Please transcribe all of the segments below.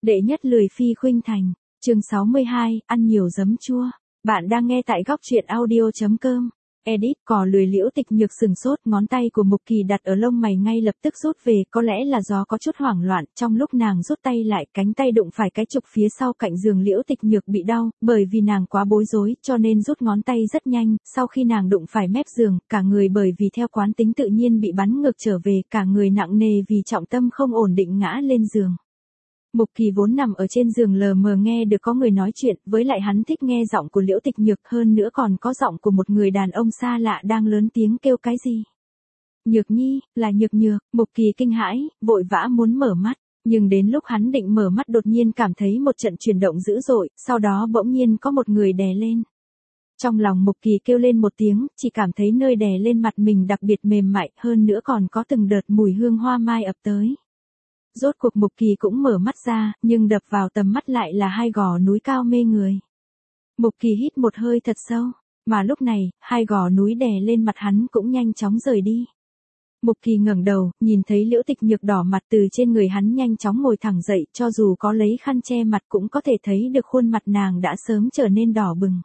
Đệ nhất lười phi khuynh thành, chương 62, ăn nhiều giấm chua. Bạn đang nghe tại góc truyện audio.com. Edit, cò lười Liễu Tịch Nhược sừng sốt, ngón tay của Mục Kỳ đặt ở lông mày ngay lập tức rút về, có lẽ là do có chút hoảng loạn, trong lúc nàng rút tay lại, cánh tay đụng phải cái trục phía sau cạnh giường Liễu Tịch Nhược bị đau, bởi vì nàng quá bối rối, cho nên rút ngón tay rất nhanh, sau khi nàng đụng phải mép giường, cả người bởi vì theo quán tính tự nhiên bị bắn ngược trở về, cả người nặng nề vì trọng tâm không ổn định ngã lên giường. Mục Kỳ vốn nằm ở trên giường lờ mờ nghe được có người nói chuyện, với lại hắn thích nghe giọng của Liễu Tịch Nhược hơn nữa còn có giọng của một người đàn ông xa lạ đang lớn tiếng kêu cái gì. Nhược Nhi, là Nhược Nhược, Mục Kỳ kinh hãi, vội vã muốn mở mắt, nhưng đến lúc hắn định mở mắt đột nhiên cảm thấy một trận chuyển động dữ dội, sau đó bỗng nhiên có một người đè lên. Trong lòng Mục Kỳ kêu lên một tiếng, chỉ cảm thấy nơi đè lên mặt mình đặc biệt mềm mại, hơn nữa còn có từng đợt mùi hương hoa mai ập tới. Rốt cuộc Mục Kỳ cũng mở mắt ra, nhưng đập vào tầm mắt lại là hai gò núi cao mê người. Mục Kỳ hít một hơi thật sâu, mà lúc này, hai gò núi đè lên mặt hắn cũng nhanh chóng rời đi. Mục Kỳ ngẩng đầu, nhìn thấy Liễu Tịch Nhược đỏ mặt từ trên người hắn nhanh chóng ngồi thẳng dậy, cho dù có lấy khăn che mặt cũng có thể thấy được khuôn mặt nàng đã sớm trở nên đỏ bừng.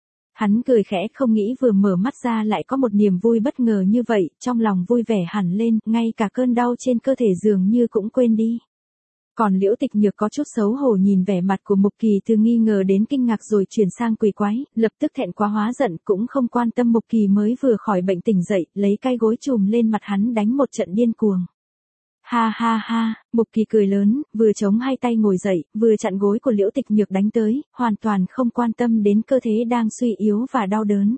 Hắn cười khẽ không nghĩ vừa mở mắt ra lại có một niềm vui bất ngờ như vậy, trong lòng vui vẻ hẳn lên, ngay cả cơn đau trên cơ thể dường như cũng quên đi. Còn Liễu Tịch Nhược có chút xấu hổ nhìn vẻ mặt của Mục Kỳ từ nghi ngờ đến kinh ngạc rồi chuyển sang quỳ quái, lập tức thẹn quá hóa giận cũng không quan tâm Mục Kỳ mới vừa khỏi bệnh tỉnh dậy, lấy cái gối chùm lên mặt hắn đánh một trận điên cuồng. Ha ha ha, Mục Kỳ cười lớn, vừa chống hai tay ngồi dậy, vừa chặn gối của Liễu Tịch Nhược đánh tới, hoàn toàn không quan tâm đến cơ thể đang suy yếu và đau đớn.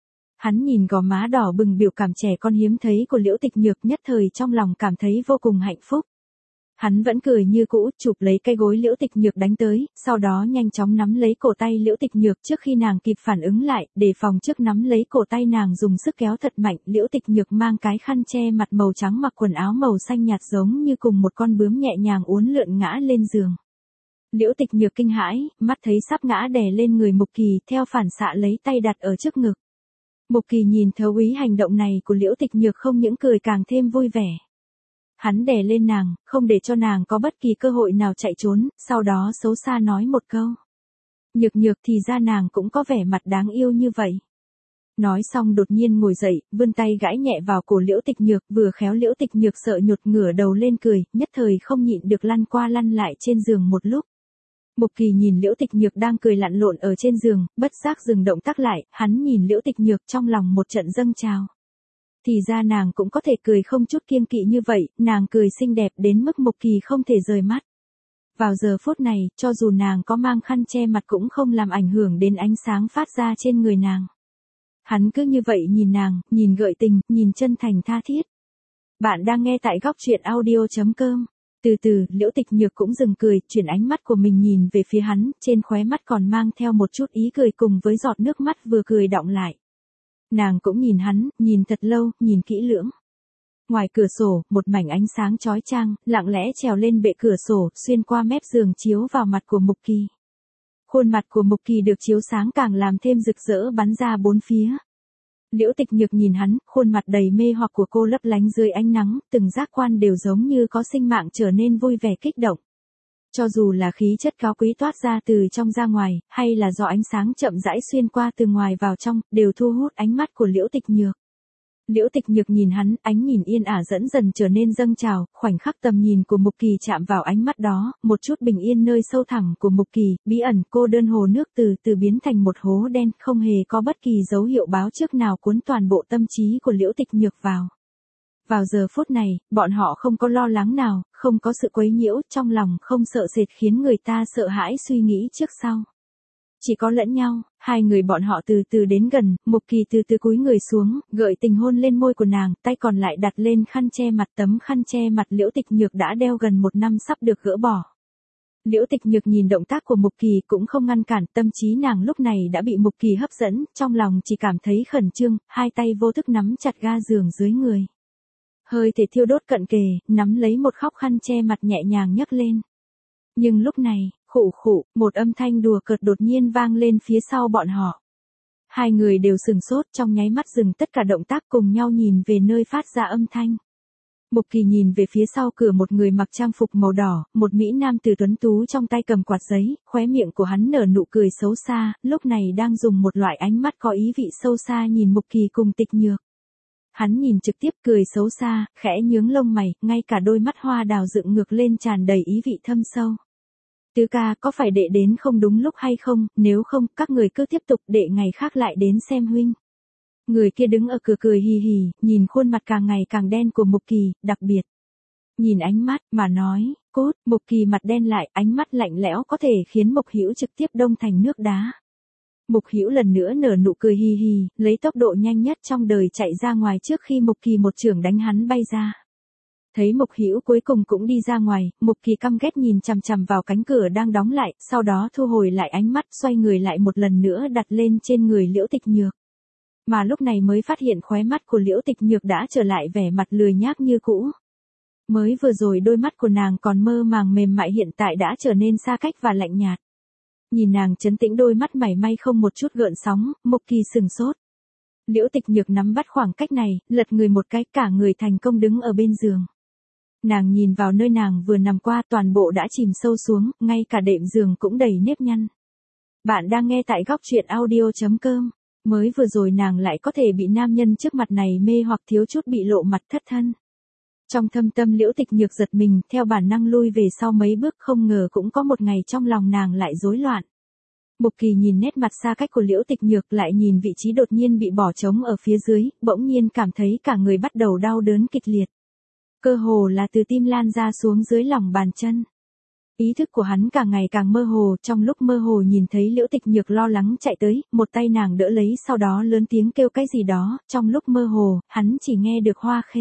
Hắn nhìn gò má đỏ bừng biểu cảm trẻ con hiếm thấy của Liễu Tịch Nhược nhất thời trong lòng cảm thấy vô cùng hạnh phúc. Hắn vẫn cười như cũ, chụp lấy cái gối Liễu Tịch Nhược đánh tới, sau đó nhanh chóng nắm lấy cổ tay Liễu Tịch Nhược trước khi nàng kịp phản ứng lại, để phòng trước nắm lấy cổ tay nàng dùng sức kéo thật mạnh. Liễu Tịch Nhược mang cái khăn che mặt màu trắng mặc quần áo màu xanh nhạt giống như cùng một con bướm nhẹ nhàng uốn lượn ngã lên giường. Liễu Tịch Nhược kinh hãi, mắt thấy sắp ngã đè lên người Mục Kỳ, theo phản xạ lấy tay đặt ở trước ngực. Mục Kỳ nhìn thấu ý hành động này của Liễu Tịch Nhược không những cười càng thêm vui vẻ. Hắn đè lên nàng, không để cho nàng có bất kỳ cơ hội nào chạy trốn, sau đó xấu xa nói một câu. Nhược Nhược thì ra nàng cũng có vẻ mặt đáng yêu như vậy. Nói xong đột nhiên ngồi dậy, vươn tay gãi nhẹ vào cổ Liễu Tịch Nhược, vừa khéo Liễu Tịch Nhược sợ nhột ngửa đầu lên cười, nhất thời không nhịn được lăn qua lăn lại trên giường một lúc. Mục Kỳ nhìn Liễu Tịch Nhược đang cười lặn lộn ở trên giường, bất giác dừng động tác lại, hắn nhìn Liễu Tịch Nhược trong lòng một trận dâng trào. Thì ra nàng cũng có thể cười không chút kiêng kỵ như vậy, nàng cười xinh đẹp đến mức Mục Kỳ không thể rời mắt. Vào giờ phút này, cho dù nàng có mang khăn che mặt cũng không làm ảnh hưởng đến ánh sáng phát ra trên người nàng. Hắn cứ như vậy nhìn nàng, nhìn gợi tình, nhìn chân thành tha thiết. Bạn đang nghe tại góc truyện audio.com. Từ từ, Liễu Tịch Nhược cũng dừng cười, chuyển ánh mắt của mình nhìn về phía hắn, trên khóe mắt còn mang theo một chút ý cười cùng với giọt nước mắt vừa cười đọng lại. Nàng cũng nhìn hắn, nhìn thật lâu, nhìn kỹ lưỡng. Ngoài cửa sổ, một mảnh ánh sáng chói chang, lặng lẽ trèo lên bệ cửa sổ, xuyên qua mép giường chiếu vào mặt của Mục Kỳ. Khuôn mặt của Mục Kỳ được chiếu sáng càng làm thêm rực rỡ bắn ra bốn phía. Liễu Tịch Nhược nhìn hắn, khuôn mặt đầy mê hoặc của cô lấp lánh dưới ánh nắng, từng giác quan đều giống như có sinh mạng trở nên vui vẻ kích động. Cho dù là khí chất cao quý toát ra từ trong ra ngoài, hay là do ánh sáng chậm rãi xuyên qua từ ngoài vào trong, đều thu hút ánh mắt của Liễu Tịch Nhược. Liễu Tịch Nhược nhìn hắn, ánh nhìn yên ả dẫn dần trở nên dâng trào, khoảnh khắc tầm nhìn của Mục Kỳ chạm vào ánh mắt đó, một chút bình yên nơi sâu thẳm của Mục Kỳ, bí ẩn, cô đơn hồ nước từ từ biến thành một hố đen, không hề có bất kỳ dấu hiệu báo trước nào cuốn toàn bộ tâm trí của Liễu Tịch Nhược vào. Vào giờ phút này, bọn họ không có lo lắng nào, không có sự quấy nhiễu, trong lòng không sợ sệt khiến người ta sợ hãi suy nghĩ trước sau. Chỉ có lẫn nhau, hai người bọn họ từ từ đến gần, Mục Kỳ từ từ cúi người xuống, gợi tình hôn lên môi của nàng, tay còn lại đặt lên khăn che mặt. Tấm khăn che mặt Liễu Tịch Nhược đã đeo gần một năm sắp được gỡ bỏ. Liễu Tịch Nhược nhìn động tác của Mục Kỳ cũng không ngăn cản, tâm trí nàng lúc này đã bị Mục Kỳ hấp dẫn, trong lòng chỉ cảm thấy khẩn trương, hai tay vô thức nắm chặt ga giường dưới người. Hơi thể thiêu đốt cận kề, nắm lấy một khóc khăn che mặt nhẹ nhàng nhấc lên. Nhưng lúc này, khụ khụ, một âm thanh đùa cợt đột nhiên vang lên phía sau bọn họ. Hai người đều sừng sốt trong nháy mắt dừng tất cả động tác cùng nhau nhìn về nơi phát ra âm thanh. Mục Kỳ nhìn về phía sau cửa một người mặc trang phục màu đỏ, một mỹ nam từ tuấn tú trong tay cầm quạt giấy, khóe miệng của hắn nở nụ cười xấu xa, lúc này đang dùng một loại ánh mắt có ý vị sâu xa nhìn Mục Kỳ cùng Tịch Nhược. Hắn nhìn trực tiếp cười xấu xa, khẽ nhướng lông mày, ngay cả đôi mắt hoa đào dựng ngược lên tràn đầy ý vị thâm sâu. Tứ ca, có phải đệ đến không đúng lúc hay không, nếu không, các người cứ tiếp tục, đệ ngày khác lại đến xem huynh. Người kia đứng ở cửa cười hì hì, nhìn khuôn mặt càng ngày càng đen của Mục Kỳ, đặc biệt. Nhìn ánh mắt, mà nói, cốt, Mục Kỳ mặt đen lại, ánh mắt lạnh lẽo có thể khiến Mục Hữu trực tiếp đông thành nước đá. Mục Hữu lần nữa nở nụ cười hì hì, lấy tốc độ nhanh nhất trong đời chạy ra ngoài trước khi Mục Kỳ một chưởng đánh hắn bay ra. Thấy Mục Hữu cuối cùng cũng đi ra ngoài, Mục Kỳ căm ghét nhìn chằm chằm vào cánh cửa đang đóng lại, sau đó thu hồi lại ánh mắt, xoay người lại một lần nữa đặt lên trên người Liễu Tịch Nhược. Mà lúc này mới phát hiện khóe mắt của Liễu Tịch Nhược đã trở lại vẻ mặt lười nhác như cũ. Mới vừa rồi đôi mắt của nàng còn mơ màng mềm mại hiện tại đã trở nên xa cách và lạnh nhạt. Nhìn nàng trấn tĩnh đôi mắt mảy may không một chút gợn sóng, Mục Kỳ sừng sốt. Liễu Tịch Nhược nắm bắt khoảng cách này, lật người một cái, cả người thành công đứng ở bên giường. Nàng nhìn vào nơi nàng vừa nằm qua, toàn bộ đã chìm sâu xuống, ngay cả đệm giường cũng đầy nếp nhăn. Bạn đang nghe tại góc truyện audio.com. Mới vừa rồi nàng lại có thể bị nam nhân trước mặt này mê hoặc thiếu chút bị lộ mặt thất thân. Trong thâm tâm Liễu Tịch Nhược giật mình, theo bản năng lui về sau mấy bước, không ngờ cũng có một ngày trong lòng nàng lại rối loạn. Mục Kỳ nhìn nét mặt xa cách của Liễu Tịch Nhược, lại nhìn vị trí đột nhiên bị bỏ trống ở phía dưới, bỗng nhiên cảm thấy cả người bắt đầu đau đớn kịch liệt. Cơ hồ là từ tim lan ra xuống dưới lòng bàn chân. Ý thức của hắn càng ngày càng mơ hồ, trong lúc mơ hồ nhìn thấy Liễu Tịch Nhược lo lắng chạy tới, một tay nàng đỡ lấy, sau đó lớn tiếng kêu cái gì đó, trong lúc mơ hồ, hắn chỉ nghe được Hoa Khê.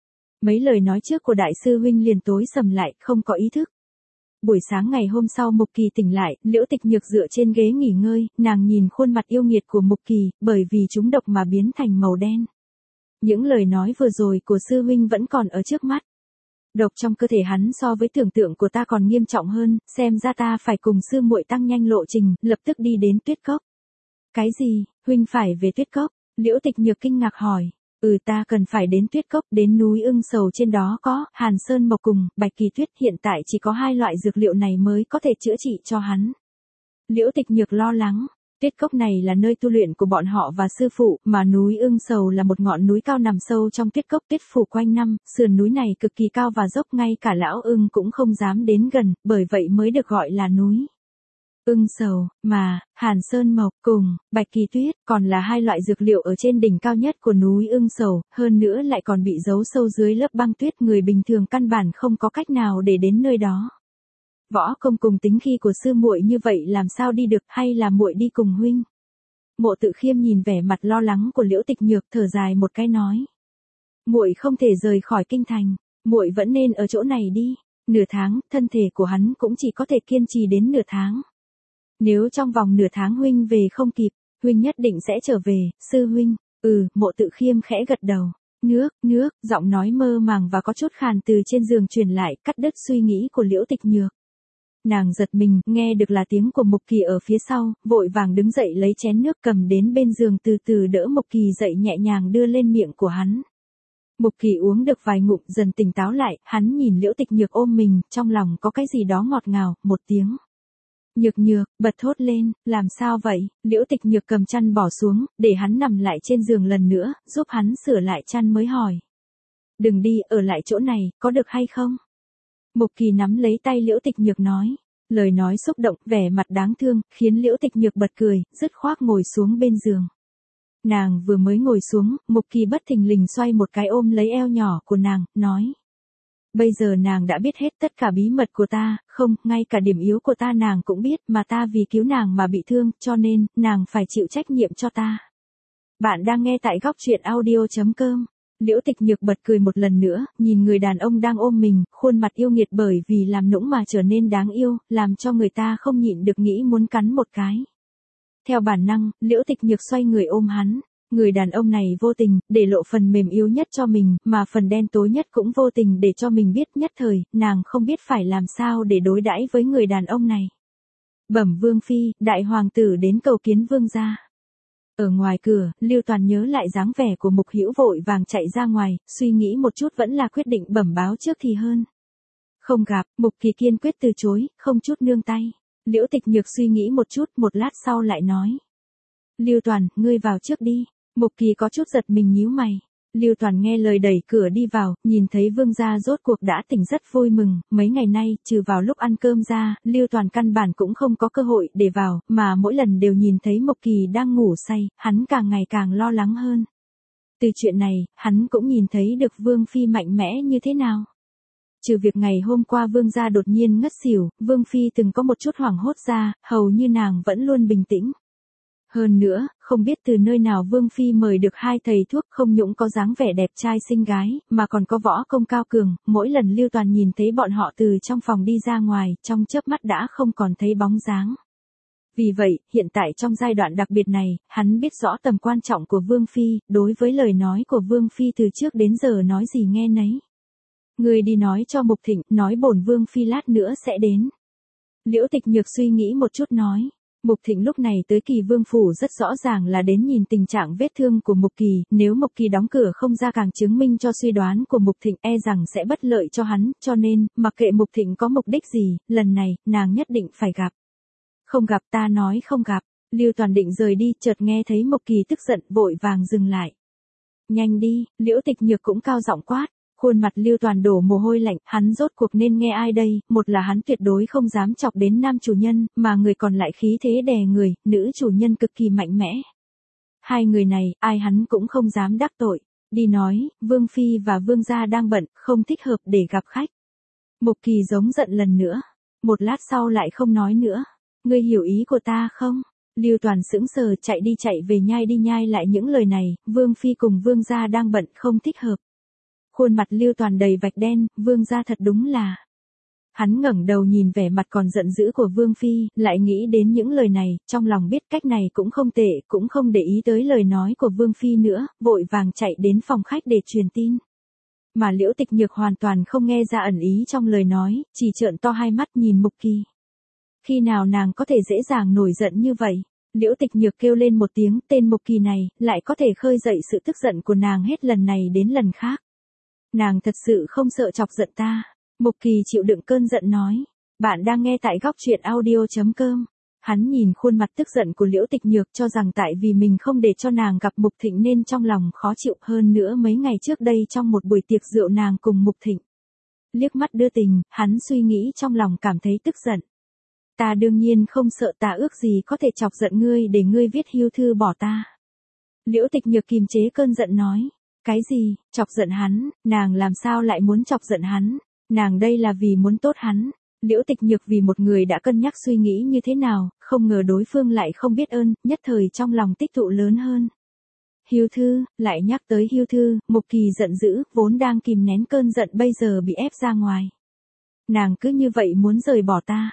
Mấy lời nói trước của đại sư huynh liền tối sầm lại, không có ý thức. Buổi sáng ngày hôm sau Mục Kỳ tỉnh lại, Liễu Tịch Nhược dựa trên ghế nghỉ ngơi, nàng nhìn khuôn mặt yêu nghiệt của Mục Kỳ, bởi vì trúng độc mà biến thành màu đen. Những lời nói vừa rồi của sư huynh vẫn còn ở trước mắt. Độc trong cơ thể hắn so với tưởng tượng của ta còn nghiêm trọng hơn, xem ra ta phải cùng sư muội tăng nhanh lộ trình, lập tức đi đến Tuyết Cốc. Cái gì, huynh phải về Tuyết Cốc? Liễu Tịch Nhược kinh ngạc hỏi. Ta cần phải đến Tuyết Cốc, đến núi Ưng Sầu, trên đó có Hàn Sơn Mộc cùng Bạch Kỳ Tuyết, hiện tại chỉ có 2 loại dược liệu này mới có thể chữa trị cho hắn. Liễu Tịch Nhược lo lắng. Tuyết Cốc này là nơi tu luyện của bọn họ và sư phụ, mà núi Ưng Sầu là một ngọn núi cao nằm sâu trong Tuyết Cốc, tuyết phủ quanh năm, sườn núi này cực kỳ cao và dốc, ngay cả lão ưng cũng không dám đến gần, bởi vậy mới được gọi là núi Ưng Sầu, mà Hàn Sơn Mộc cùng Bạch Kỳ Tuyết còn là 2 loại dược liệu ở trên đỉnh cao nhất của núi Ưng Sầu, hơn nữa lại còn bị giấu sâu dưới lớp băng tuyết, người bình thường căn bản không có cách nào để đến nơi đó. Võ công cùng tính khí của sư muội như vậy làm sao đi được, hay là muội đi cùng huynh? Mộ Tự Khiêm nhìn vẻ mặt lo lắng của Liễu Tịch Nhược, thở dài một cái nói: muội không thể rời khỏi kinh thành, muội vẫn nên ở chỗ này đi. Nửa tháng, thân thể của hắn cũng chỉ có thể kiên trì đến nửa tháng. Nếu trong vòng nửa tháng huynh về không kịp, huynh nhất định sẽ trở về, sư huynh. Mộ Tự Khiêm khẽ gật đầu. Nước, giọng nói mơ màng và có chút khàn từ trên giường truyền lại, cắt đứt suy nghĩ của Liễu Tịch Nhược. Nàng giật mình, nghe được là tiếng của Mục Kỳ ở phía sau, vội vàng đứng dậy lấy chén nước cầm đến bên giường, từ từ đỡ Mục Kỳ dậy, nhẹ nhàng đưa lên miệng của hắn. Mục Kỳ uống được vài ngụm dần tỉnh táo lại, hắn nhìn Liễu Tịch Nhược ôm mình, trong lòng có cái gì đó ngọt ngào, một tiếng. Nhược, bật thốt lên, làm sao vậy? Liễu Tịch Nhược cầm chăn bỏ xuống, để hắn nằm lại trên giường lần nữa, giúp hắn sửa lại chăn mới hỏi. Đừng đi, ở lại chỗ này, có được hay không? Mục Kỳ nắm lấy tay Liễu Tịch Nhược nói. Lời nói xúc động, vẻ mặt đáng thương, khiến Liễu Tịch Nhược bật cười, dứt khoát ngồi xuống bên giường. Nàng vừa mới ngồi xuống, Mục Kỳ bất thình lình xoay một cái ôm lấy eo nhỏ của nàng, nói. Bây giờ nàng đã biết hết tất cả bí mật của ta, không, ngay cả điểm yếu của ta nàng cũng biết, mà ta vì cứu nàng mà bị thương, cho nên, nàng phải chịu trách nhiệm cho ta. Bạn đang nghe tại góc truyện audio.com. Liễu Tịch Nhược bật cười một lần nữa, nhìn người đàn ông đang ôm mình, khuôn mặt yêu nghiệt bởi vì làm nũng mà trở nên đáng yêu, làm cho người ta không nhịn được nghĩ muốn cắn một cái. Theo bản năng, Liễu Tịch Nhược xoay người ôm hắn. Người đàn ông này vô tình, để lộ phần mềm yếu nhất cho mình, mà phần đen tối nhất cũng vô tình để cho mình biết, nhất thời, nàng không biết phải làm sao để đối đãi với người đàn ông này. Bẩm Vương Phi, đại hoàng tử đến cầu kiến Vương gia. Ở ngoài cửa, Lưu Toàn nhớ lại dáng vẻ của Mục Hữu vội vàng chạy ra ngoài, suy nghĩ một chút vẫn là quyết định bẩm báo trước thì hơn. Không gặp, Mục Kỳ kiên quyết từ chối, không chút nương tay. Liễu Tịch Nhược suy nghĩ một chút, một lát sau lại nói. Lưu Toàn, ngươi vào trước đi. Mục Kỳ có chút giật mình nhíu mày. Lưu Toàn nghe lời đẩy cửa đi vào, nhìn thấy Vương gia rốt cuộc đã tỉnh rất vui mừng, mấy ngày nay, trừ vào lúc ăn cơm ra, Lưu Toàn căn bản cũng không có cơ hội để vào, mà mỗi lần đều nhìn thấy Mục Kỳ đang ngủ say, hắn càng ngày càng lo lắng hơn. Từ chuyện này, hắn cũng nhìn thấy được Vương Phi mạnh mẽ như thế nào. Trừ việc ngày hôm qua Vương gia đột nhiên ngất xỉu, Vương Phi từng có một chút hoảng hốt ra, hầu như nàng vẫn luôn bình tĩnh. Hơn nữa, không biết từ nơi nào Vương Phi mời được hai thầy thuốc không những có dáng vẻ đẹp trai xinh gái, mà còn có võ công cao cường, mỗi lần Lưu Toàn nhìn thấy bọn họ từ trong phòng đi ra ngoài, trong chớp mắt đã không còn thấy bóng dáng. Vì vậy, hiện tại trong giai đoạn đặc biệt này, hắn biết rõ tầm quan trọng của Vương Phi, đối với lời nói của Vương Phi từ trước đến giờ nói gì nghe nấy. Người đi nói cho Mục Thịnh, nói bổn Vương Phi lát nữa sẽ đến. Liễu Tịch Nhược suy nghĩ một chút nói. Mục Thịnh lúc này tới Kỳ Vương phủ rất rõ ràng là đến nhìn tình trạng vết thương của Mục Kỳ, nếu Mục Kỳ đóng cửa không ra càng chứng minh cho suy đoán của Mục Thịnh e rằng sẽ bất lợi cho hắn, cho nên, mặc kệ Mục Thịnh có mục đích gì, lần này, nàng nhất định phải gặp. Không gặp, ta nói không gặp. Lưu Toàn định rời đi, chợt nghe thấy Mục Kỳ tức giận, vội vàng dừng lại. Nhanh đi, Liễu Tịch Nhược cũng cao giọng quát. Khuôn mặt Lưu Toàn đổ mồ hôi lạnh, hắn rốt cuộc nên nghe ai đây, một là hắn tuyệt đối không dám chọc đến nam chủ nhân, mà người còn lại khí thế đè người, nữ chủ nhân cực kỳ mạnh mẽ. Hai người này, ai hắn cũng không dám đắc tội. Đi nói, Vương Phi và Vương gia đang bận, không thích hợp để gặp khách. Mục Kỳ giống giận lần nữa. Một lát sau lại không nói nữa. Ngươi hiểu ý của ta không? Lưu Toàn sững sờ chạy về nhai đi nhai lại những lời này, Vương Phi cùng Vương gia đang bận không thích hợp. Khuôn mặt Lưu Toàn đầy vạch đen, Vương gia thật đúng là. Hắn ngẩng đầu nhìn vẻ mặt còn giận dữ của Vương Phi, lại nghĩ đến những lời này, trong lòng biết cách này cũng không tệ, cũng không để ý tới lời nói của Vương Phi nữa, vội vàng chạy đến phòng khách để truyền tin. Mà Liễu Tịch Nhược hoàn toàn không nghe ra ẩn ý trong lời nói, chỉ trợn to hai mắt nhìn Mục Kỳ. Khi nào nàng có thể dễ dàng nổi giận như vậy? Liễu Tịch Nhược kêu lên một tiếng, tên Mục Kỳ này, lại có thể khơi dậy sự tức giận của nàng hết lần này đến lần khác. Nàng thật sự không sợ chọc giận ta. Mục Kỳ chịu đựng cơn giận nói. Bạn đang nghe tại góc truyện audio.com. Hắn nhìn khuôn mặt tức giận của Liễu Tịch Nhược cho rằng tại vì mình không để cho nàng gặp Mục Thịnh nên trong lòng khó chịu hơn nữa mấy ngày trước đây trong một buổi tiệc rượu nàng cùng Mục Thịnh. Liếc mắt đưa tình, hắn suy nghĩ trong lòng cảm thấy tức giận. Ta đương nhiên không sợ, ta ước gì có thể chọc giận ngươi để ngươi viết hưu thư bỏ ta. Liễu Tịch Nhược kiềm chế cơn giận nói. Cái gì, chọc giận hắn, nàng làm sao lại muốn chọc giận hắn, nàng đây là vì muốn tốt hắn. Liễu Tịch Nhược vì một người đã cân nhắc suy nghĩ như thế nào, không ngờ đối phương lại không biết ơn, nhất thời trong lòng tích tụ lớn hơn. Hưu thư, lại nhắc tới hưu thư, Mục Kỳ giận dữ, vốn đang kìm nén cơn giận bây giờ bị ép ra ngoài. Nàng cứ như vậy muốn rời bỏ ta,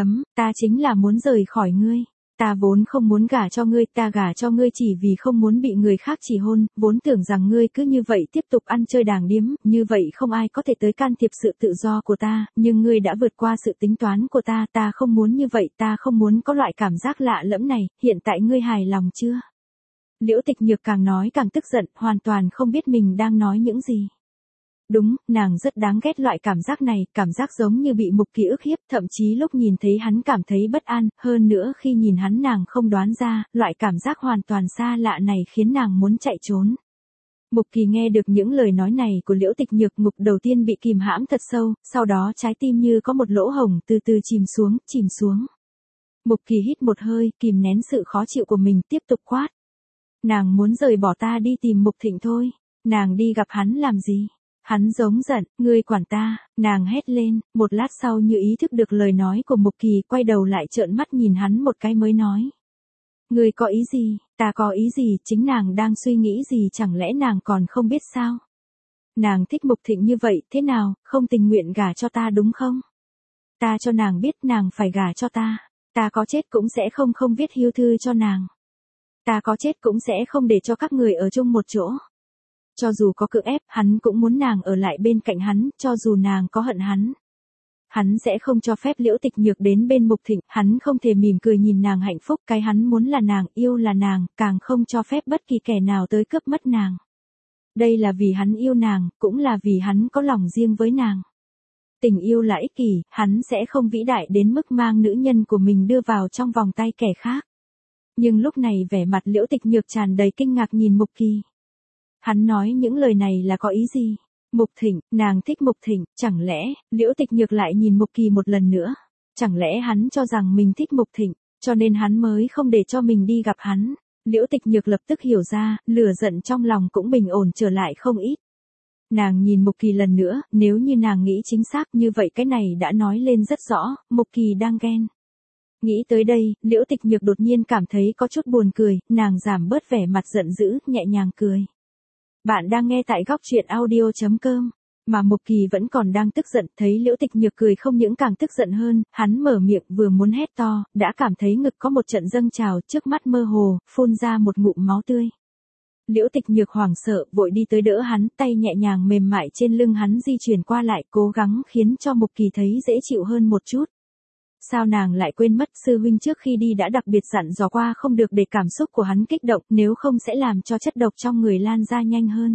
ta chính là muốn rời khỏi ngươi. Ta vốn không muốn gả cho ngươi, ta gả cho ngươi chỉ vì không muốn bị người khác chỉ hôn, vốn tưởng rằng ngươi cứ như vậy tiếp tục ăn chơi đàng điếm, như vậy không ai có thể tới can thiệp sự tự do của ta, nhưng ngươi đã vượt qua sự tính toán của ta, ta không muốn như vậy, ta không muốn có loại cảm giác lạ lẫm này, hiện tại ngươi hài lòng chưa? Liễu Tịch Nhược càng nói càng tức giận, hoàn toàn không biết mình đang nói những gì. Đúng, nàng rất đáng ghét loại cảm giác này, cảm giác giống như bị Mục Kỳ ức hiếp, thậm chí lúc nhìn thấy hắn cảm thấy bất an, hơn nữa khi nhìn hắn nàng không đoán ra, loại cảm giác hoàn toàn xa lạ này khiến nàng muốn chạy trốn. Mục Kỳ nghe được những lời nói này của Liễu Tịch Nhược, ngực đầu tiên bị kìm hãm thật sâu, sau đó trái tim như có một lỗ hổng từ từ chìm xuống. Mục Kỳ hít một hơi, kìm nén sự khó chịu của mình, tiếp tục quát. Nàng muốn rời bỏ ta đi tìm Mục Thịnh thôi, nàng đi gặp hắn làm gì? Hắn giống giận, ngươi quản ta, nàng hét lên, một lát sau như ý thức được lời nói của Mục Kỳ, quay đầu lại trợn mắt nhìn hắn một cái mới nói. Ngươi có ý gì, ta có ý gì, chính nàng đang suy nghĩ gì, chẳng lẽ nàng còn không biết sao? Nàng thích Mục Thịnh như vậy, thế nào, không tình nguyện gả cho ta đúng không? Ta cho nàng biết nàng phải gả cho ta có chết cũng sẽ không viết hưu thư cho nàng. Ta có chết cũng sẽ không để cho các người ở chung một chỗ. Cho dù có cưỡng ép, hắn cũng muốn nàng ở lại bên cạnh hắn, cho dù nàng có hận hắn. Hắn sẽ không cho phép Liễu Tịch Nhược đến bên Mục Thịnh, hắn không thể mỉm cười nhìn nàng hạnh phúc, cái hắn muốn là nàng, yêu là nàng, càng không cho phép bất kỳ kẻ nào tới cướp mất nàng. Đây là vì hắn yêu nàng, cũng là vì hắn có lòng riêng với nàng. Tình yêu là ích kỷ, hắn sẽ không vĩ đại đến mức mang nữ nhân của mình đưa vào trong vòng tay kẻ khác. Nhưng lúc này vẻ mặt Liễu Tịch Nhược tràn đầy kinh ngạc nhìn Mục Kỳ. Hắn nói những lời này là có ý gì? Mục Thịnh, nàng thích Mục Thịnh, chẳng lẽ, Liễu Tịch Nhược lại nhìn Mục Kỳ một lần nữa. Chẳng lẽ hắn cho rằng mình thích Mục Thịnh, cho nên hắn mới không để cho mình đi gặp hắn. Liễu Tịch Nhược lập tức hiểu ra, lửa giận trong lòng cũng bình ổn trở lại không ít. Nàng nhìn Mục Kỳ lần nữa, nếu như nàng nghĩ chính xác như vậy cái này đã nói lên rất rõ, Mục Kỳ đang ghen. Nghĩ tới đây, Liễu Tịch Nhược đột nhiên cảm thấy có chút buồn cười, nàng giảm bớt vẻ mặt giận dữ, nhẹ nhàng cười. Bạn đang nghe tại góc truyện audio.com, mà Mục Kỳ vẫn còn đang tức giận, thấy Liễu Tịch Nhược cười không những càng tức giận hơn, hắn mở miệng vừa muốn hét to, đã cảm thấy ngực có một trận dâng trào, trước mắt mơ hồ, phun ra một ngụm máu tươi. Liễu Tịch Nhược hoảng sợ, vội đi tới đỡ hắn, tay nhẹ nhàng mềm mại trên lưng hắn di chuyển qua lại, cố gắng khiến cho Mục Kỳ thấy dễ chịu hơn một chút. Sao nàng lại quên mất sư huynh trước khi đi đã đặc biệt dặn dò qua không được để cảm xúc của hắn kích động, nếu không sẽ làm cho chất độc trong người lan ra nhanh hơn.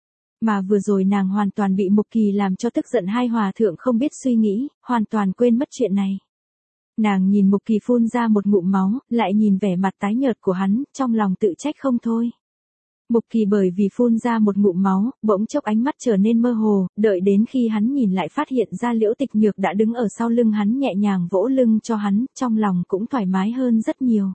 Mà vừa rồi nàng hoàn toàn bị Mục Kỳ làm cho tức giận, hai hòa thượng không biết suy nghĩ, hoàn toàn quên mất chuyện này. Nàng nhìn Mục Kỳ phun ra một ngụm máu, lại nhìn vẻ mặt tái nhợt của hắn, trong lòng tự trách không thôi. Mục Kỳ bởi vì phun ra một ngụm máu, bỗng chốc ánh mắt trở nên mơ hồ, đợi đến khi hắn nhìn lại phát hiện ra Liễu Tịch Nhược đã đứng ở sau lưng hắn nhẹ nhàng vỗ lưng cho hắn, trong lòng cũng thoải mái hơn rất nhiều.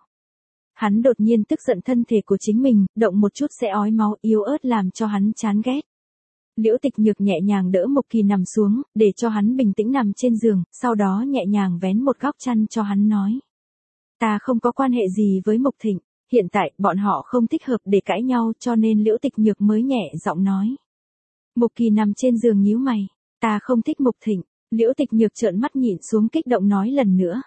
Hắn đột nhiên tức giận thân thể của chính mình, động một chút sẽ ói máu, yếu ớt làm cho hắn chán ghét. Liễu Tịch Nhược nhẹ nhàng đỡ Mục Kỳ nằm xuống, để cho hắn bình tĩnh nằm trên giường, sau đó nhẹ nhàng vén một góc chăn cho hắn nói. Ta không có quan hệ gì với Mục Thịnh. Hiện tại, bọn họ không thích hợp để cãi nhau cho nên Liễu Tịch Nhược mới nhẹ giọng nói. Mục Kỳ nằm trên giường nhíu mày. Ta không thích Mục Thịnh. Liễu Tịch Nhược trợn mắt nhìn xuống kích động nói lần nữa.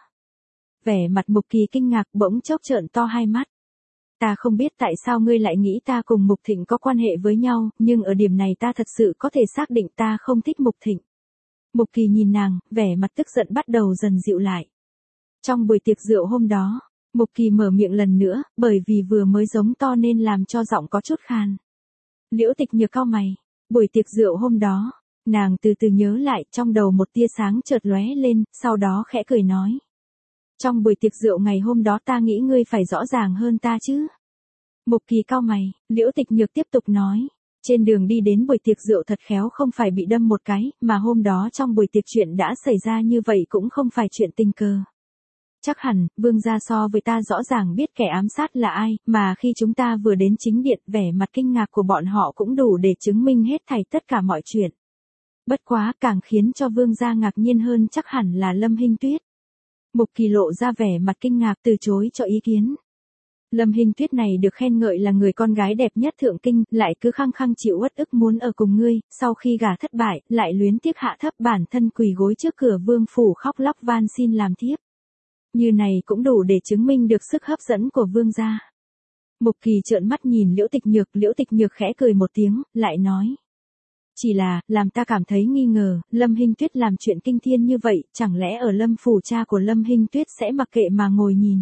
Vẻ mặt Mục Kỳ kinh ngạc bỗng chốc trợn to hai mắt. Ta không biết tại sao ngươi lại nghĩ ta cùng Mục Thịnh có quan hệ với nhau, nhưng ở điểm này ta thật sự có thể xác định ta không thích Mục Thịnh. Mục Kỳ nhìn nàng, vẻ mặt tức giận bắt đầu dần dịu lại. Trong buổi tiệc rượu hôm đó, Mục Kỳ mở miệng lần nữa, bởi vì vừa mới giống to nên làm cho giọng có chút khàn. Liễu Tịch Nhược cau mày. Buổi tiệc rượu hôm đó, nàng từ từ nhớ lại, trong đầu một tia sáng chợt lóe lên, sau đó khẽ cười nói. Trong buổi tiệc rượu ngày hôm đó ta nghĩ ngươi phải rõ ràng hơn ta chứ. Mục Kỳ cau mày, Liễu Tịch Nhược tiếp tục nói. Trên đường đi đến buổi tiệc rượu thật khéo không phải bị đâm một cái, mà hôm đó trong buổi tiệc chuyện đã xảy ra như vậy cũng không phải chuyện tình cờ. Chắc hẳn, Vương gia so với ta rõ ràng biết kẻ ám sát là ai, mà khi chúng ta vừa đến chính điện, vẻ mặt kinh ngạc của bọn họ cũng đủ để chứng minh hết thảy tất cả mọi chuyện. Bất quá, càng khiến cho Vương gia ngạc nhiên hơn chắc hẳn là Lâm Hinh Tuyết. Mục Kỳ lộ ra vẻ mặt kinh ngạc từ chối cho ý kiến. Lâm Hinh Tuyết này được khen ngợi là người con gái đẹp nhất thượng kinh, lại cứ khăng khăng chịu uất ức muốn ở cùng ngươi, sau khi gả thất bại, lại luyến tiếc hạ thấp bản thân quỳ gối trước cửa vương phủ khóc lóc van xin làm thiếp. Như này cũng đủ để chứng minh được sức hấp dẫn của vương gia. Mục Kỳ trợn mắt nhìn Liễu Tịch Nhược khẽ cười một tiếng, lại nói. Chỉ là, làm ta cảm thấy nghi ngờ, Lâm Hinh Tuyết làm chuyện kinh thiên như vậy, chẳng lẽ ở Lâm phủ cha của Lâm Hinh Tuyết sẽ mặc kệ mà ngồi nhìn.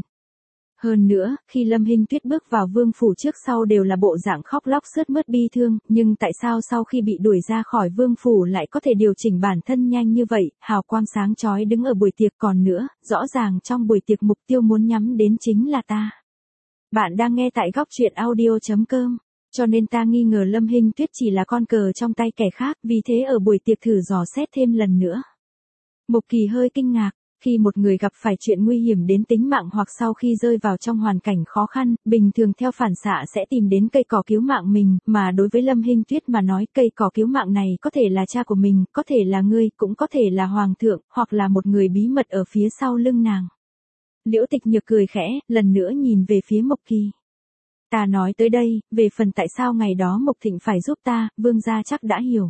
Hơn nữa, khi Lâm Hinh Tuyết bước vào vương phủ trước sau đều là bộ dạng khóc lóc sướt mướt bi thương, nhưng tại sao sau khi bị đuổi ra khỏi vương phủ lại có thể điều chỉnh bản thân nhanh như vậy, hào quang sáng chói đứng ở buổi tiệc còn nữa, rõ ràng trong buổi tiệc mục tiêu muốn nhắm đến chính là ta. Bạn đang nghe tại góc truyện audio.com, cho nên ta nghi ngờ Lâm Hinh Tuyết chỉ là con cờ trong tay kẻ khác, vì thế ở buổi tiệc thử dò xét thêm lần nữa. Mục Kỳ hơi kinh ngạc. Khi một người gặp phải chuyện nguy hiểm đến tính mạng hoặc sau khi rơi vào trong hoàn cảnh khó khăn, bình thường theo phản xạ sẽ tìm đến cây cỏ cứu mạng mình, mà đối với Lâm Hinh Tuyết mà nói cây cỏ cứu mạng này có thể là cha của mình, có thể là ngươi, cũng có thể là hoàng thượng, hoặc là một người bí mật ở phía sau lưng nàng. Liễu Tịch Nhược cười khẽ, lần nữa nhìn về phía Mục Kỳ. Ta nói tới đây, về phần tại sao ngày đó Mục Thịnh phải giúp ta, vương gia chắc đã hiểu.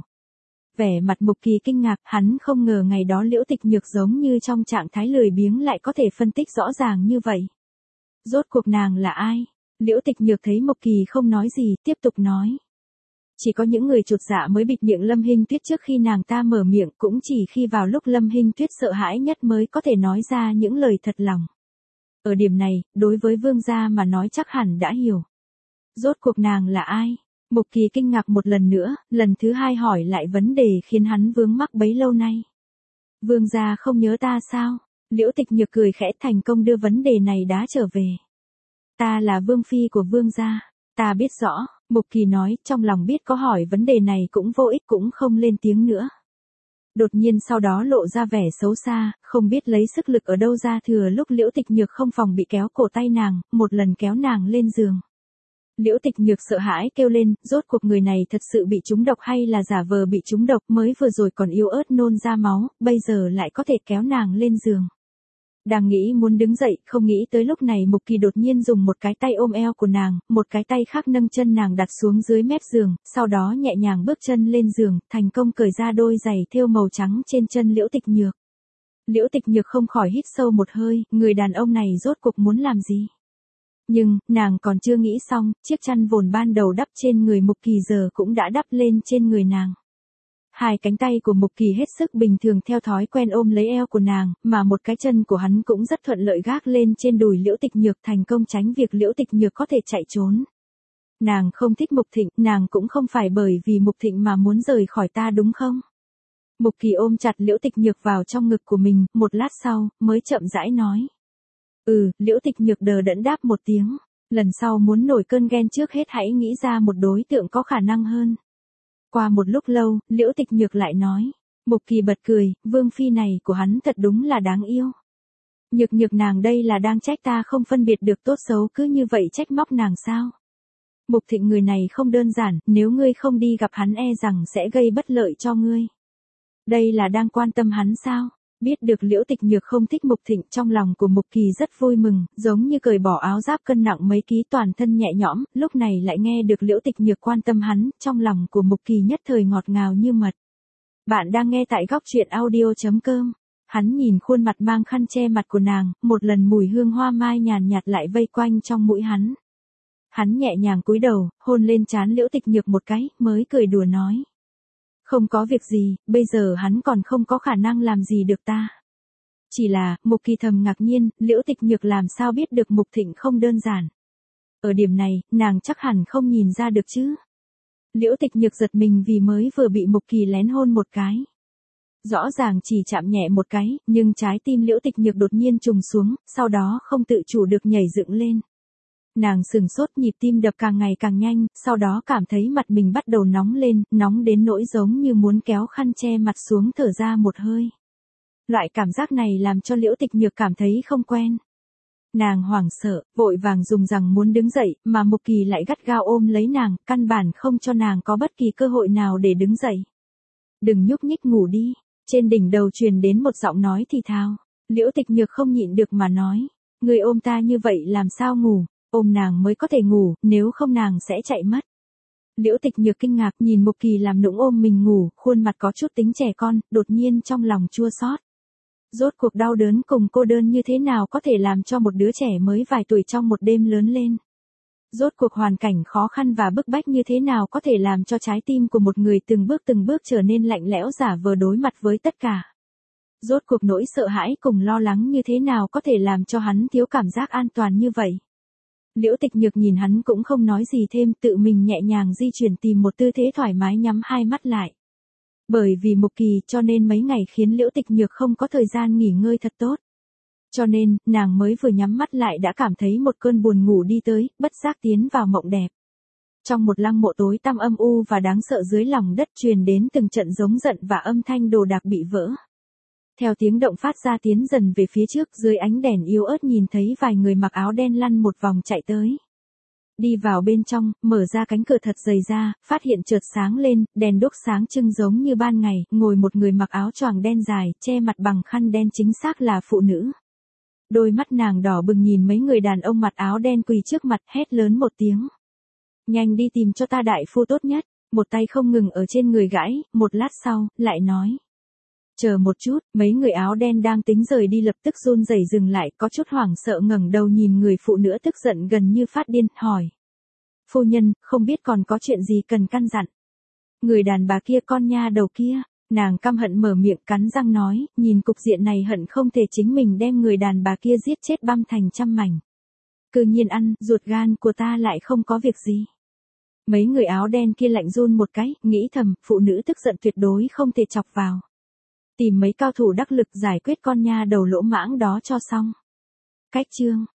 Vẻ mặt Mục Kỳ kinh ngạc, hắn không ngờ ngày đó Liễu Tịch Nhược giống như trong trạng thái lười biếng lại có thể phân tích rõ ràng như vậy. Rốt cuộc nàng là ai? Liễu Tịch Nhược thấy Mục Kỳ không nói gì, tiếp tục nói. Chỉ có những người chột dạ mới bịt miệng Lâm Hinh Tuyết trước khi nàng ta mở miệng, cũng chỉ khi vào lúc Lâm Hinh Tuyết sợ hãi nhất mới có thể nói ra những lời thật lòng. Ở điểm này, đối với Vương gia mà nói chắc hẳn đã hiểu. Rốt cuộc nàng là ai? Mục Kỳ kinh ngạc một lần nữa, lần thứ hai hỏi lại vấn đề khiến hắn vướng mắc bấy lâu nay. Vương gia không nhớ ta sao? Liễu Tịch Nhược cười khẽ, thành công đưa vấn đề này đá trở về. Ta là vương phi của vương gia. Ta biết rõ, Mục Kỳ nói, trong lòng biết có hỏi vấn đề này cũng vô ích, cũng không lên tiếng nữa. Đột nhiên sau đó lộ ra vẻ xấu xa, không biết lấy sức lực ở đâu ra, thừa lúc Liễu Tịch Nhược không phòng bị kéo cổ tay nàng, một lần kéo nàng lên giường. Liễu Tịch Nhược sợ hãi kêu lên, rốt cuộc người này thật sự bị trúng độc hay là giả vờ bị trúng độc, mới vừa rồi còn yếu ớt nôn ra máu, bây giờ lại có thể kéo nàng lên giường. Đang nghĩ muốn đứng dậy, không nghĩ tới lúc này Mục Kỳ đột nhiên dùng một cái tay ôm eo của nàng, một cái tay khác nâng chân nàng đặt xuống dưới mép giường, sau đó nhẹ nhàng bước chân lên giường, thành công cởi ra đôi giày thêu màu trắng trên chân Liễu Tịch Nhược. Liễu Tịch Nhược không khỏi hít sâu một hơi, người đàn ông này rốt cuộc muốn làm gì? Nhưng, nàng còn chưa nghĩ xong, chiếc chăn vồn ban đầu đắp trên người Mục Kỳ giờ cũng đã đắp lên trên người nàng. Hai cánh tay của Mục Kỳ hết sức bình thường theo thói quen ôm lấy eo của nàng, mà một cái chân của hắn cũng rất thuận lợi gác lên trên đùi Liễu Tịch Nhược, thành công tránh việc Liễu Tịch Nhược có thể chạy trốn. Nàng không thích Mục Thịnh, nàng cũng không phải bởi vì Mục Thịnh mà muốn rời khỏi ta đúng không? Mục Kỳ ôm chặt Liễu Tịch Nhược vào trong ngực của mình, một lát sau, mới chậm rãi nói. Liễu Tịch Nhược đờ đẫn đáp một tiếng, lần sau muốn nổi cơn ghen trước hết hãy nghĩ ra một đối tượng có khả năng hơn. Qua một lúc lâu, Liễu Tịch Nhược lại nói. Mục Kỳ bật cười, vương phi này của hắn thật đúng là đáng yêu. Nhược nàng đây là đang trách ta không phân biệt được tốt xấu, cứ như vậy trách móc nàng sao? Mục Thịnh người này không đơn giản, nếu ngươi không đi gặp hắn e rằng sẽ gây bất lợi cho ngươi. Đây là đang quan tâm hắn sao? Biết được Liễu Tịch Nhược không thích Mục Thịnh, trong lòng của Mục Kỳ rất vui mừng, giống như cởi bỏ áo giáp cân nặng mấy ký, toàn thân nhẹ nhõm, lúc này lại nghe được Liễu Tịch Nhược quan tâm hắn, trong lòng của Mục Kỳ nhất thời ngọt ngào như mật. Bạn đang nghe tại góc truyện audio.com. Hắn nhìn khuôn mặt mang khăn che mặt của nàng, một lần mùi hương hoa mai nhàn nhạt lại vây quanh trong mũi hắn. Hắn nhẹ nhàng cúi đầu, hôn lên trán Liễu Tịch Nhược một cái, mới cười đùa nói. Không có việc gì, bây giờ hắn còn không có khả năng làm gì được ta. Chỉ là, Mục Kỳ thầm ngạc nhiên, Liễu Tịch Nhược làm sao biết được Mục Thịnh không đơn giản. Ở điểm này, nàng chắc hẳn không nhìn ra được chứ. Liễu Tịch Nhược giật mình vì mới vừa bị Mục Kỳ lén hôn một cái. Rõ ràng chỉ chạm nhẹ một cái, nhưng trái tim Liễu Tịch Nhược đột nhiên trùng xuống, sau đó không tự chủ được nhảy dựng lên. Nàng sừng sốt, nhịp tim đập càng ngày càng nhanh, sau đó cảm thấy mặt mình bắt đầu nóng lên, nóng đến nỗi giống như muốn kéo khăn che mặt xuống thở ra một hơi. Loại cảm giác này làm cho Liễu Tịch Nhược cảm thấy không quen. Nàng hoảng sợ, vội vàng dùng rằng muốn đứng dậy, mà Mục Kỳ lại gắt gao ôm lấy nàng, căn bản không cho nàng có bất kỳ cơ hội nào để đứng dậy. Đừng nhúc nhích, ngủ đi. Trên đỉnh đầu truyền đến một giọng nói thì thào. Liễu Tịch Nhược không nhịn được mà nói. Người ôm ta như vậy làm sao ngủ? Ôm nàng mới có thể ngủ, nếu không nàng sẽ chạy mất. Liễu Tịch Nhược kinh ngạc nhìn Mục Kỳ làm nũng ôm mình ngủ, khuôn mặt có chút tính trẻ con, đột nhiên trong lòng chua xót. Rốt cuộc đau đớn cùng cô đơn như thế nào có thể làm cho một đứa trẻ mới vài tuổi trong một đêm lớn lên. Rốt cuộc hoàn cảnh khó khăn và bức bách như thế nào có thể làm cho trái tim của một người từng bước trở nên lạnh lẽo giả vờ đối mặt với tất cả. Rốt cuộc nỗi sợ hãi cùng lo lắng như thế nào có thể làm cho hắn thiếu cảm giác an toàn như vậy. Liễu Tịch Nhược nhìn hắn cũng không nói gì thêm, tự mình nhẹ nhàng di chuyển tìm một tư thế thoải mái nhắm hai mắt lại. Bởi vì Mục Kỳ cho nên mấy ngày khiến Liễu Tịch Nhược không có thời gian nghỉ ngơi thật tốt. Cho nên, nàng mới vừa nhắm mắt lại đã cảm thấy một cơn buồn ngủ đi tới, bất giác tiến vào mộng đẹp. Trong một lăng mộ tối tăm âm u và đáng sợ dưới lòng đất truyền đến từng trận giống giận và âm thanh đồ đạc bị vỡ. Theo tiếng động phát ra tiến dần về phía trước, dưới ánh đèn yếu ớt nhìn thấy vài người mặc áo đen lăn một vòng chạy tới. Đi vào bên trong, mở ra cánh cửa thật dày ra, phát hiện chợt sáng lên, đèn đuốc sáng trưng giống như ban ngày, ngồi một người mặc áo choàng đen dài, che mặt bằng khăn đen, chính xác là phụ nữ. Đôi mắt nàng đỏ bừng nhìn mấy người đàn ông mặc áo đen quỳ trước mặt, hét lớn một tiếng. Nhanh đi tìm cho ta đại phu tốt nhất, một tay không ngừng ở trên người gãi, một lát sau, lại nói. Chờ một chút, mấy người áo đen đang tính rời đi lập tức run rẩy dừng lại, có chút hoảng sợ ngẩng đầu nhìn người phụ nữ tức giận gần như phát điên, hỏi. Phu nhân, không biết còn có chuyện gì cần căn dặn. Người đàn bà kia, con nha đầu kia. Nàng căm hận mở miệng cắn răng nói, nhìn cục diện này hận không thể chính mình đem người đàn bà kia giết chết băm thành trăm mảnh. Cư nhiên ăn, ruột gan của ta lại không có việc gì. Mấy người áo đen kia lạnh run một cái, nghĩ thầm, phụ nữ tức giận tuyệt đối không thể chọc vào. Tìm mấy cao thủ đắc lực giải quyết con nha đầu lỗ mãng đó cho xong. Cách chương